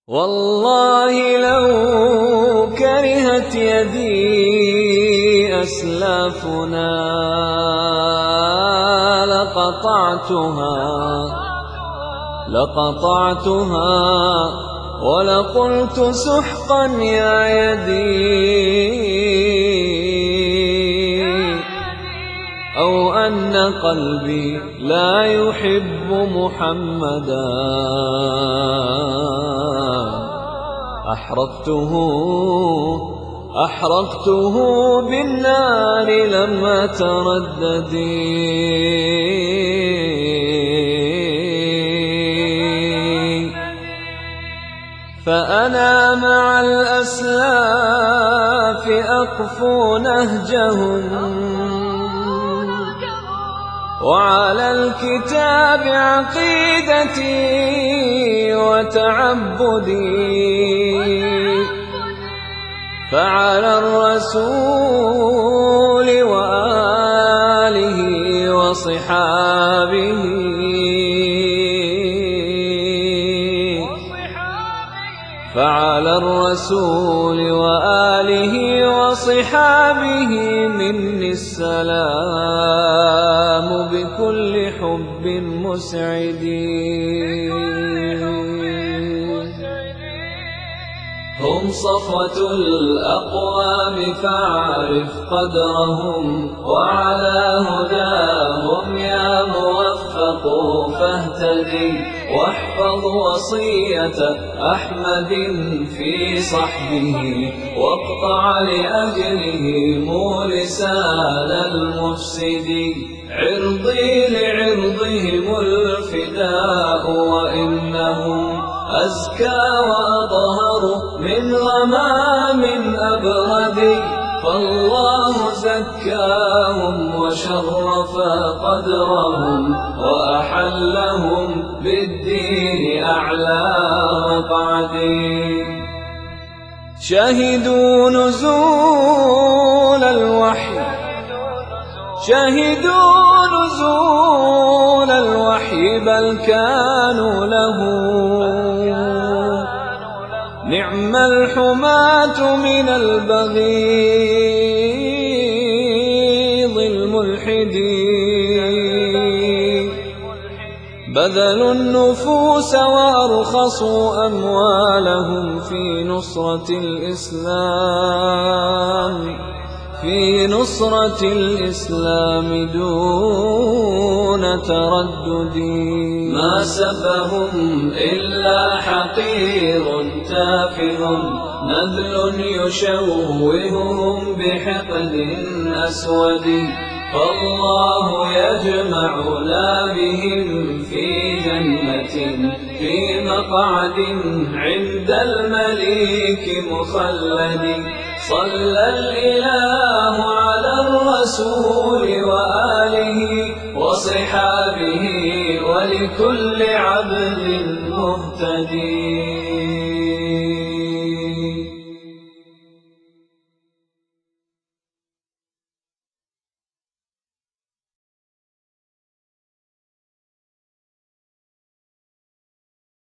والله لو كرهت يدي أسلافنا لقطعتها ولقلت سحقا يا يدي، أو أن قلبي لا يحب محمدا أحرقته بالنار لم أتردد. فأنا مع الأسلاف أقفو نهجهم، وعلى الكتاب عقيدتي وتعبدي، فعلى الرسول وآله وصحابه فعلى الرسول وآله وصحابه مني السلام بكل حب مسعد. هم صفوة الأقوام فاعرف قدرهم، وعلى هداهم يا موفق فاهتدي، واحفظ وصية أحمد في صحبه، واقطع لأجلهم لسان المفسد. عرضي لعرضهم الفداء، وإنهم أزكى وأطهر من غمام أبرد، فالله زكاهم وشرف قدرهم، وأحلهم بالدين أعلى مقعد. شهدوا نزول الوحي بل كانوا له نعم الحماة من البغيض الملحدين، بذلوا النفوس وأرخصوا أموالهم في نصرة الإسلام دون تردد. ما سبهم إلا حقير تافه، نذل يشوههم بحقد أسود، فالله يجمعنا بهم في جنة في مقعد عند المليك مخلد. صلى الإله على الرسول وآله وصحابه ولكل عبد مهتدي.